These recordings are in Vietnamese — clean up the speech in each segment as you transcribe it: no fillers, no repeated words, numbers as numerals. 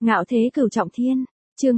Ngạo thế cửu trọng thiên, chương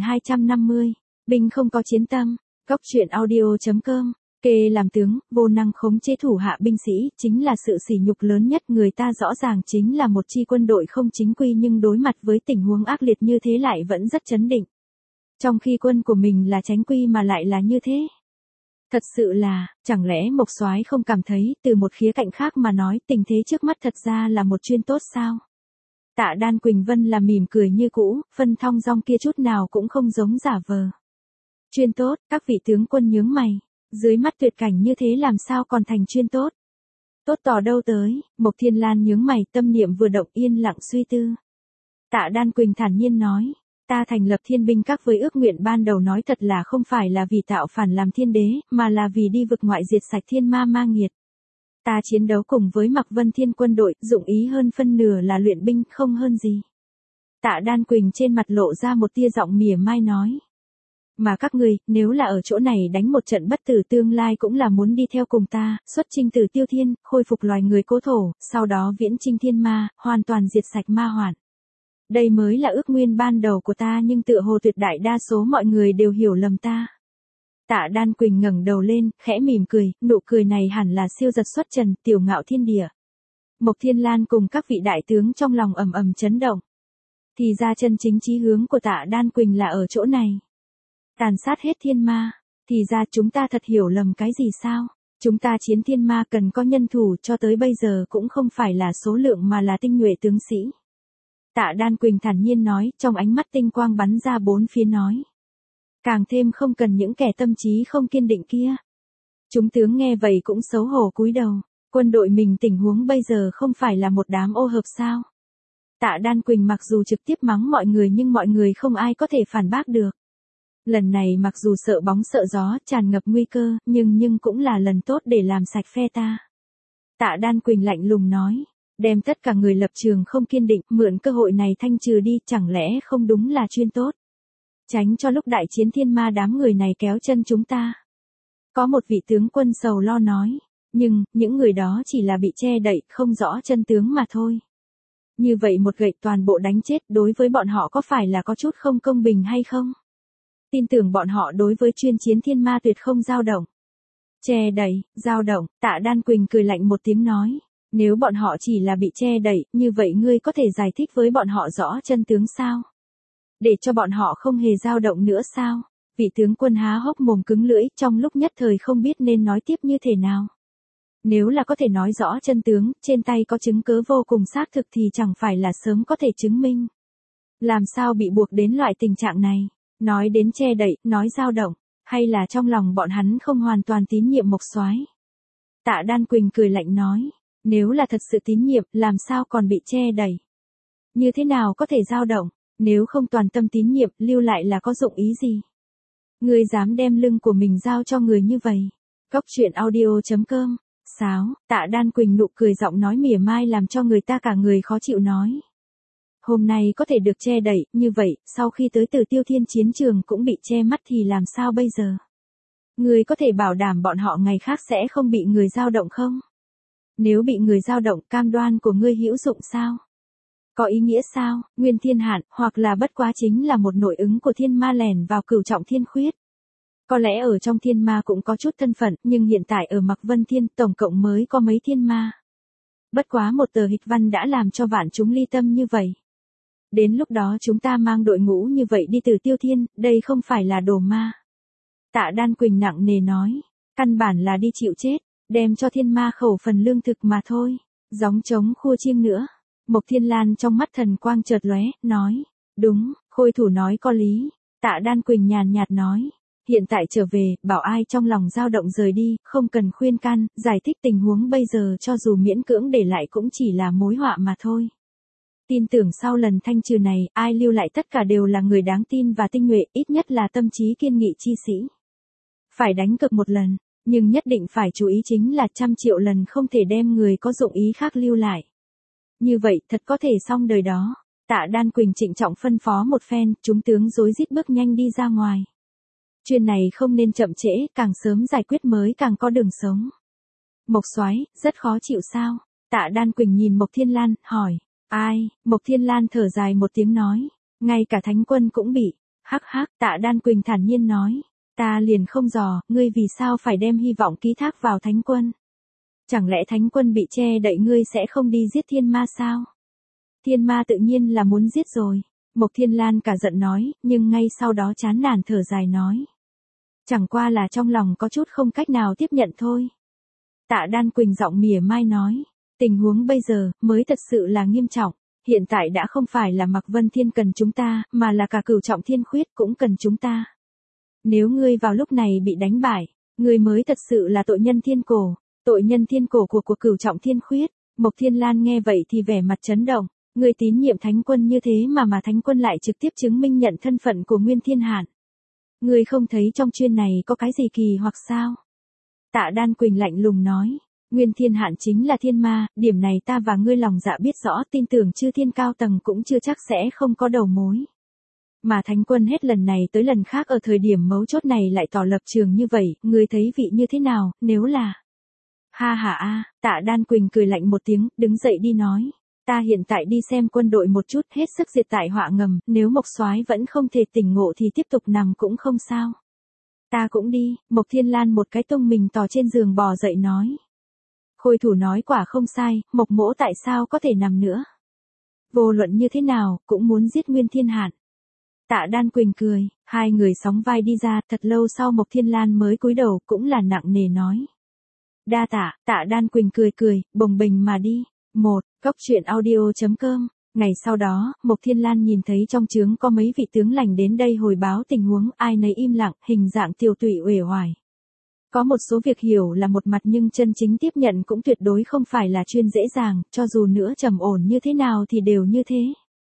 2250, binh không có chiến tâm, góc truyện audio.com, kê làm tướng, vô năng khống chế thủ hạ binh sĩ, chính là sự sỉ nhục lớn nhất. Người ta rõ ràng chính là một chi quân đội không chính quy nhưng đối mặt với tình huống ác liệt như thế lại vẫn rất trấn định. Trong khi quân của mình là chánh quy mà lại là như thế. Thật sự là, chẳng lẽ Mộc Soái không cảm thấy, từ một khía cạnh khác mà nói, tình thế trước mắt thật ra là một chuyên tốt sao? Tạ Đan Quỳnh Vân là mỉm cười như cũ, phân thong dong kia chút nào cũng không giống giả vờ. Chuyên tốt, các vị tướng quân nhướng mày, dưới mắt tuyệt cảnh như thế làm sao còn thành chuyên tốt? Tốt tỏ đâu tới, Mộc Thiên Lan nhướng mày, tâm niệm vừa động, yên lặng suy tư. Tạ Đan Quỳnh thản nhiên nói, ta thành lập Thiên binh các với ước nguyện ban đầu nói thật là không phải là vì tạo phản làm thiên đế, mà là vì đi vực ngoại diệt sạch thiên ma ma nghiệt. Ta chiến đấu cùng với Mạc Vân Thiên quân đội, dụng ý hơn phân nửa là luyện binh, không hơn gì. Tạ Đan Quỳnh trên mặt lộ ra một tia giọng mỉa mai nói. Mà các ngươi, nếu là ở chỗ này đánh một trận bất tử, tương lai cũng là muốn đi theo cùng ta, xuất chinh từ Tiêu Thiên, khôi phục loài người cố thổ, sau đó viễn chinh thiên ma, hoàn toàn diệt sạch ma hoạn. Đây mới là ước nguyên ban đầu của ta, nhưng tựa hồ tuyệt đại đa số mọi người đều hiểu lầm ta. Tạ Đan Quỳnh ngẩng đầu lên, khẽ mỉm cười, nụ cười này hẳn là siêu giật xuất trần, tiểu ngạo thiên địa. Mộc Thiên Lan cùng các vị đại tướng trong lòng ầm ầm chấn động. Thì ra chân chính chí hướng của Tạ Đan Quỳnh là ở chỗ này. Tàn sát hết thiên ma, thì ra chúng ta thật hiểu lầm cái gì sao? Chúng ta chiến thiên ma cần có nhân thủ, cho tới bây giờ cũng không phải là số lượng mà là tinh nhuệ tướng sĩ. Tạ Đan Quỳnh thản nhiên nói, trong ánh mắt tinh quang bắn ra bốn phía nói. Càng thêm không cần những kẻ tâm trí không kiên định kia. Chúng tướng nghe vậy cũng xấu hổ cúi đầu, quân đội mình tình huống bây giờ không phải là một đám ô hợp sao? Tạ Đan Quỳnh mặc dù trực tiếp mắng mọi người nhưng mọi người không ai có thể phản bác được. Lần này mặc dù sợ bóng sợ gió, tràn ngập nguy cơ, nhưng cũng là lần tốt để làm sạch phe ta. Tạ Đan Quỳnh lạnh lùng nói, đem tất cả người lập trường không kiên định, mượn cơ hội này thanh trừ đi, chẳng lẽ không đúng là chuyên tốt? Tránh cho lúc đại chiến thiên ma đám người này kéo chân chúng ta. Có một vị tướng quân sầu lo nói, nhưng, những người đó chỉ là bị che đậy, không rõ chân tướng mà thôi. Như vậy một gậy toàn bộ đánh chết, đối với bọn họ có phải là có chút không công bình hay không? Tin tưởng bọn họ đối với chuyên chiến thiên ma tuyệt không dao động. Che đậy, dao động, Tạ Đan Quỳnh cười lạnh một tiếng nói, nếu bọn họ chỉ là bị che đậy, như vậy ngươi có thể giải thích với bọn họ rõ chân tướng sao? Để cho bọn họ không hề dao động nữa sao? Vị tướng quân há hốc mồm cứng lưỡi, trong lúc nhất thời không biết nên nói tiếp như thế nào. Nếu là có thể nói rõ chân tướng, trên tay có chứng cứ vô cùng xác thực thì chẳng phải là sớm có thể chứng minh. Làm sao bị buộc đến loại tình trạng này? Nói đến che đậy, nói dao động, hay là trong lòng bọn hắn không hoàn toàn tín nhiệm Mộc Soái? Tạ Đan Quỳnh cười lạnh nói, nếu là thật sự tín nhiệm, làm sao còn bị che đậy? Như thế nào có thể dao động? Nếu không toàn tâm tín nhiệm, lưu lại là có dụng ý gì? Ngươi dám đem lưng của mình giao cho người như vậy? Góc truyện audio.com, sáo, Tạ Đan Quỳnh nụ cười giọng nói mỉa mai làm cho người ta cả người khó chịu nói. Hôm nay có thể được che đậy, như vậy, sau khi tới từ Tiêu Thiên chiến trường cũng bị che mắt thì làm sao bây giờ? Ngươi có thể bảo đảm bọn họ ngày khác sẽ không bị người dao động không? Nếu bị người dao động, cam đoan của ngươi hữu dụng sao? Có ý nghĩa sao? Nguyên Thiên Hạn, hoặc là bất quá chính là một nội ứng của thiên ma lẻn vào cửu trọng thiên khuyết. Có lẽ ở trong thiên ma cũng có chút thân phận, nhưng hiện tại ở Mạc Vân Thiên tổng cộng mới có mấy thiên ma. Bất quá một tờ hịch văn đã làm cho vạn chúng ly tâm như vậy. Đến lúc đó chúng ta mang đội ngũ như vậy đi từ Tiêu Thiên, đây không phải là đồ ma. Tạ Đan Quỳnh nặng nề nói, căn bản là đi chịu chết, đem cho thiên ma khẩu phần lương thực mà thôi, gióng trống khua chiêng nữa. Mộc Thiên Lan trong mắt thần quang chợt lóe, nói, đúng, Khôi thủ nói có lý. Tạ Đan Quỳnh nhàn nhạt nói, hiện tại trở về, bảo ai trong lòng dao động rời đi, không cần khuyên can, giải thích tình huống bây giờ cho dù miễn cưỡng để lại cũng chỉ là mối họa mà thôi. Tin tưởng sau lần thanh trừ này, ai lưu lại tất cả đều là người đáng tin và tinh nhuệ, ít nhất là tâm trí kiên nghị chi sĩ. Phải đánh cược một lần, nhưng nhất định phải chú ý chính là 100 triệu lần không thể đem người có dụng ý khác lưu lại. Như vậy, thật có thể xong đời đó. Tạ Đan Quỳnh trịnh trọng phân phó một phen, chúng tướng rối rít bước nhanh đi ra ngoài. Chuyện này không nên chậm trễ, càng sớm giải quyết mới càng có đường sống. Mộc Soái, rất khó chịu sao? Tạ Đan Quỳnh nhìn Mộc Thiên Lan, hỏi. Ai? Mộc Thiên Lan thở dài một tiếng nói. Ngay cả thánh quân cũng bị. Hắc hắc, Tạ Đan Quỳnh thản nhiên nói. Ta liền không dò, ngươi vì sao phải đem hy vọng ký thác vào thánh quân? Chẳng lẽ thánh quân bị che đậy ngươi sẽ không đi giết thiên ma sao? Thiên ma tự nhiên là muốn giết rồi. Mộc Thiên Lan cả giận nói, nhưng ngay sau đó chán nản thở dài nói. Chẳng qua là trong lòng có chút không cách nào tiếp nhận thôi. Tạ Đan Quỳnh giọng mỉa mai nói, tình huống bây giờ mới thật sự là nghiêm trọng. Hiện tại đã không phải là Mạc Vân Thiên cần chúng ta, mà là cả Cửu Trọng Thiên Khuyết cũng cần chúng ta. Nếu ngươi vào lúc này bị đánh bại, ngươi mới thật sự là tội nhân thiên cổ, tội nhân thiên cổ của Cửu Trọng Thiên Khuyết. Mộc Thiên Lan nghe vậy thì vẻ mặt chấn động, ngươi tín nhiệm thánh quân như thế mà thánh quân lại trực tiếp chứng minh nhận thân phận của Nguyên Thiên Hạn. Ngươi không thấy trong chuyện này có cái gì kỳ hoặc sao? Tạ Đan Quỳnh lạnh lùng nói, Nguyên Thiên Hạn chính là thiên ma, điểm này ta và ngươi lòng dạ biết rõ, tin tưởng chư thiên cao tầng cũng chưa chắc sẽ không có đầu mối. Mà thánh quân hết lần này tới lần khác ở thời điểm mấu chốt này lại tỏ lập trường như vậy, ngươi thấy vị như thế nào, nếu là... Ha ha a, Tạ Đan Quỳnh cười lạnh một tiếng, đứng dậy đi nói. Ta hiện tại đi xem quân đội một chút, hết sức diệt tại họa ngầm, nếu Mộc Soái vẫn không thể tỉnh ngộ thì tiếp tục nằm cũng không sao. Ta cũng đi, Mộc Thiên Lan một cái tung mình tò trên giường bò dậy nói. Khôi thủ nói quả không sai, Mộc mỗ tại sao có thể nằm nữa? Vô luận như thế nào, cũng muốn giết Nguyên Thiên Hạn. Tạ Đan Quỳnh cười, hai người sóng vai đi ra, thật lâu sau Mộc Thiên Lan mới cúi đầu, cũng là nặng nề nói. Đa tạ, Tạ Đan Quỳnh cười, bồng bềnh mà đi. Góc truyện audio.com. Ngày sau đó, Mộc Thiên Lan nhìn thấy trong trướng có mấy vị tướng lành đến đây hồi báo tình huống, ai nấy im lặng, hình dạng tiều tụy uể oải. Có một số việc hiểu là một mặt nhưng chân chính tiếp nhận cũng tuyệt đối không phải là chuyện dễ dàng, cho dù nữa trầm ổn như thế nào thì đều như thế.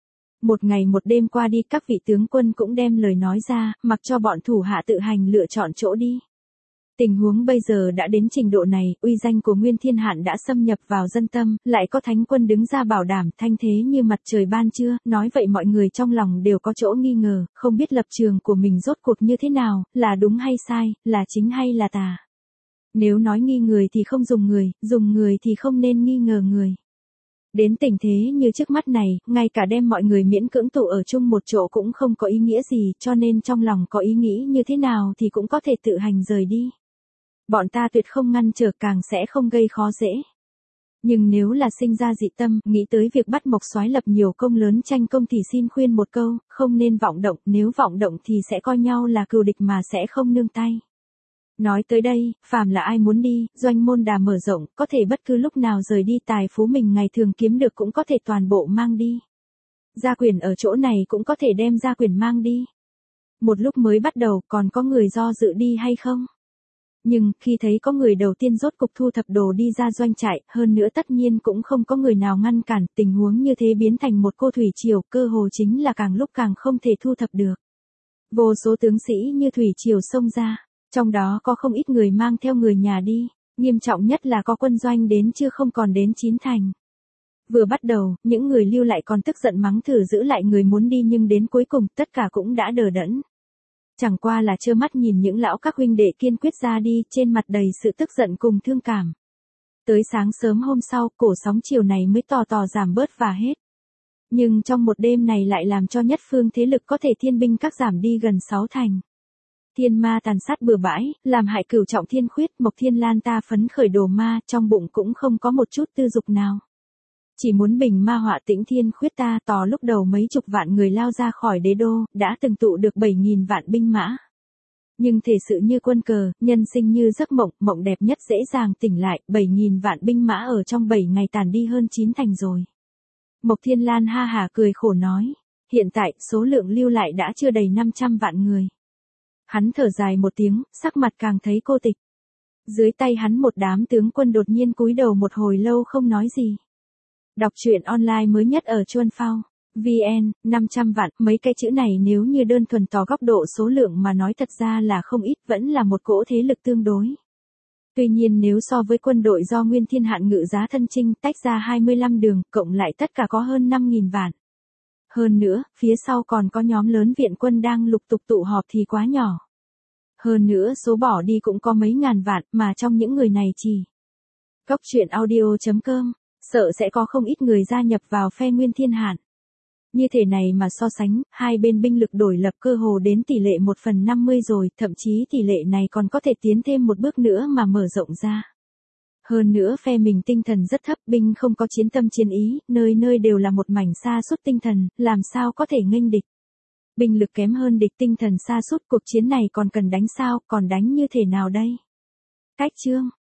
Một ngày một đêm qua đi, các vị tướng quân cũng đem lời nói ra, mặc cho bọn thủ hạ tự hành lựa chọn chỗ đi. Tình huống bây giờ đã đến trình độ này, uy danh của Nguyên Thiên Hạn đã xâm nhập vào dân tâm, lại có thánh quân đứng ra bảo đảm, thanh thế như mặt trời ban trưa, nói vậy mọi người trong lòng đều có chỗ nghi ngờ, không biết lập trường của mình rốt cuộc như thế nào, là đúng hay sai, là chính hay là tà. Nếu nói nghi người thì không dùng người thì không nên nghi ngờ người. Đến tình thế như trước mắt này, ngay cả đem mọi người miễn cưỡng tụ ở chung một chỗ cũng không có ý nghĩa gì, cho nên trong lòng có ý nghĩ như thế nào thì cũng có thể tự hành rời đi. Bọn ta tuyệt không ngăn trở, càng sẽ không gây khó dễ. Nhưng nếu là sinh ra dị tâm, nghĩ tới việc bắt Mộc Soái lập nhiều công lớn tranh công thì xin khuyên một câu, không nên vọng động, nếu vọng động thì sẽ coi nhau là cừu địch mà sẽ không nương tay. Nói tới đây, phàm là ai muốn đi, doanh môn đà mở rộng, có thể bất cứ lúc nào rời đi, tài phú mình ngày thường kiếm được cũng có thể toàn bộ mang đi. Gia quyền ở chỗ này cũng có thể đem gia quyền mang đi. Một lúc mới bắt đầu còn có người do dự đi hay không? Nhưng, khi thấy có người đầu tiên rốt cục thu thập đồ đi ra doanh trại, hơn nữa tất nhiên cũng không có người nào ngăn cản, tình huống như thế biến thành một cô thủy triều, cơ hồ chính là càng lúc càng không thể thu thập được. Vô số tướng sĩ như thủy triều xông ra, trong đó có không ít người mang theo người nhà đi, nghiêm trọng nhất là có quân doanh đến chưa không còn đến 9 thành. Vừa bắt đầu, những người lưu lại còn tức giận mắng thử giữ lại người muốn đi, nhưng đến cuối cùng tất cả cũng đã đờ đẫn. Chẳng qua là trơ mắt nhìn những lão các huynh đệ kiên quyết ra đi, trên mặt đầy sự tức giận cùng thương cảm. Tới sáng sớm hôm sau, cổ sóng chiều này mới tò giảm bớt và hết. Nhưng trong một đêm này lại làm cho nhất phương thế lực có thể thiên binh các giảm đi gần 6 thành. Thiên ma tàn sát bừa bãi, làm hại Cửu Trọng Thiên Khuyết, Mộc Thiên Lan ta phấn khởi đồ ma, trong bụng cũng không có một chút tư dục nào. Chỉ muốn bình ma họa Tĩnh Thiên Khuyết ta, tò lúc đầu mấy chục vạn người lao ra khỏi đế đô, đã từng tụ được 7.000 vạn binh mã. Nhưng thể sự như quân cờ, nhân sinh như giấc mộng, mộng đẹp nhất dễ dàng tỉnh lại, 7.000 vạn binh mã ở trong 7 ngày tàn đi hơn 9 thành rồi. Mộc Thiên Lan ha hả cười khổ nói, hiện tại, số lượng lưu lại đã chưa đầy 500 vạn người. Hắn thở dài một tiếng, sắc mặt càng thấy cô tịch. Dưới tay hắn một đám tướng quân đột nhiên cúi đầu một hồi lâu không nói gì. Đọc truyện online mới nhất ở Chuan Phao. VN, 500 vạn, mấy cái chữ này nếu như đơn thuần tỏ góc độ số lượng mà nói thật ra là không ít, vẫn là một cỗ thế lực tương đối. Tuy nhiên nếu so với quân đội do Nguyên Thiên Hạn ngự giá thân chinh tách ra 25 đường, cộng lại tất cả có hơn 5.000 vạn. Hơn nữa, phía sau còn có nhóm lớn viện quân đang lục tục tụ họp thì quá nhỏ. Hơn nữa số bỏ đi cũng có mấy ngàn vạn, mà trong những người này chỉ. Góc truyện audio.com, sợ sẽ có không ít người gia nhập vào phe Nguyên Thiên Hạn. Như thể này mà so sánh, hai bên binh lực đổi lập cơ hồ đến tỷ lệ 1/50 rồi, thậm chí tỷ lệ này còn có thể tiến thêm một bước nữa mà mở rộng ra. Hơn nữa phe mình tinh thần rất thấp, binh không có chiến tâm chiến ý, nơi nơi đều là một mảnh sa sút tinh thần, làm sao có thể nghênh địch. Binh lực kém hơn địch, tinh thần sa sút, cuộc chiến này còn cần đánh sao, còn đánh như thế nào đây? Cách chương